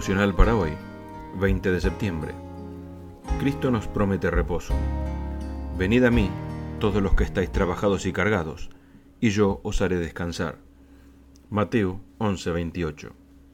Devocional para hoy, 20 de septiembre. Cristo nos promete reposo. Venid a mí, todos los que estáis trabajados y cargados, y yo os haré descansar. Mateo 11:28.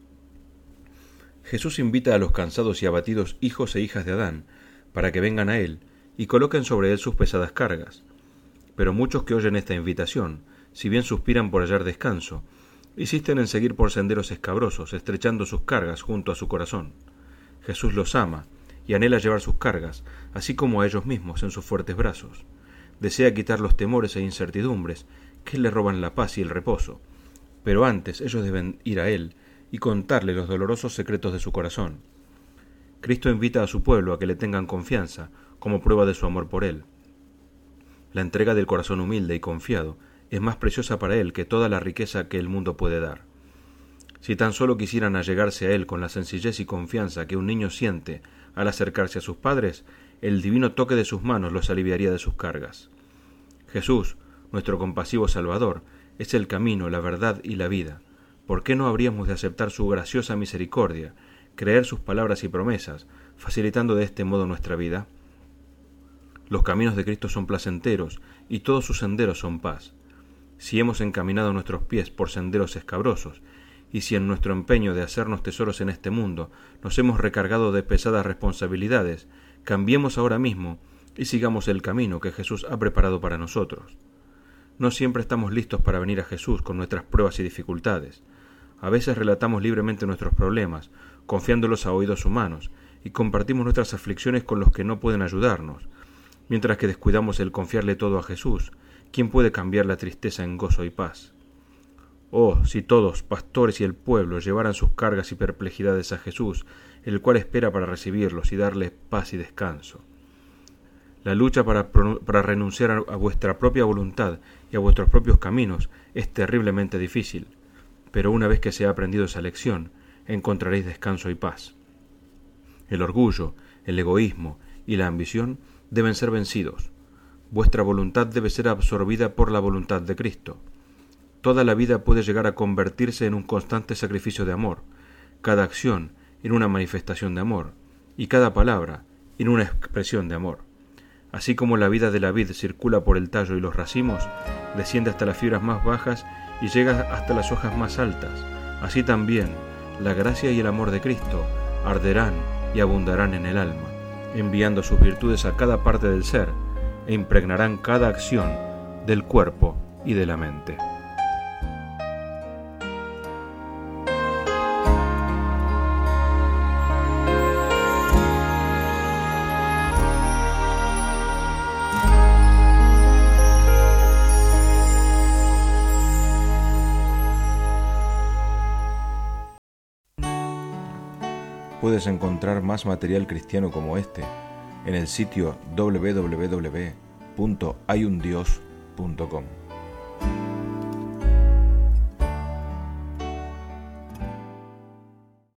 Jesús invita a los cansados y abatidos hijos e hijas de Adán para que vengan a Él y coloquen sobre Él sus pesadas cargas. Pero muchos que oyen esta invitación, si bien suspiran por hallar descanso, insisten en seguir por senderos escabrosos, estrechando sus cargas junto a su corazón. Jesús los ama y anhela llevar sus cargas, así como a ellos mismos, en sus fuertes brazos. Desea quitar los temores e incertidumbres que le roban la paz y el reposo. Pero antes ellos deben ir a Él y contarle los dolorosos secretos de su corazón. Cristo invita a su pueblo a que le tengan confianza, como prueba de su amor por Él. La entrega del corazón humilde y confiado es más preciosa para Él que toda la riqueza que el mundo puede dar. Si tan solo quisieran allegarse a Él con la sencillez y confianza que un niño siente al acercarse a sus padres, el divino toque de sus manos los aliviaría de sus cargas. Jesús, nuestro compasivo Salvador, es el camino, la verdad y la vida. ¿Por qué no habríamos de aceptar su graciosa misericordia, creer sus palabras y promesas, facilitando de este modo nuestra vida? Los caminos de Cristo son placenteros y todos sus senderos son paz. Si hemos encaminado nuestros pies por senderos escabrosos, y si en nuestro empeño de hacernos tesoros en este mundo nos hemos recargado de pesadas responsabilidades, cambiemos ahora mismo y sigamos el camino que Jesús ha preparado para nosotros. No siempre estamos listos para venir a Jesús con nuestras pruebas y dificultades. A veces relatamos libremente nuestros problemas, confiándolos a oídos humanos, y compartimos nuestras aflicciones con los que no pueden ayudarnos, mientras que descuidamos el confiarle todo a Jesús, quien puede cambiar la tristeza en gozo y paz. Oh, si todos, pastores y el pueblo, llevaran sus cargas y perplejidades a Jesús, el cual espera para recibirlos y darles paz y descanso. La lucha para renunciar a vuestra propia voluntad y a vuestros propios caminos es terriblemente difícil, pero una vez que se ha aprendido esa lección, encontraréis descanso y paz. El orgullo, el egoísmo y la ambición deben ser vencidos. Vuestra voluntad debe ser absorbida por la voluntad de Cristo. Toda la vida puede llegar a convertirse en un constante sacrificio de amor, cada acción en una manifestación de amor, y cada palabra en una expresión de amor. Así como la vida de la vid circula por el tallo y los racimos, desciende hasta las fibras más bajas y llega hasta las hojas más altas, así también la gracia y el amor de Cristo arderán y abundarán en el alma, enviando sus virtudes a cada parte del ser, e impregnarán cada acción del cuerpo y de la mente. Puedes encontrar más material cristiano como este en el sitio www.hayundios.com.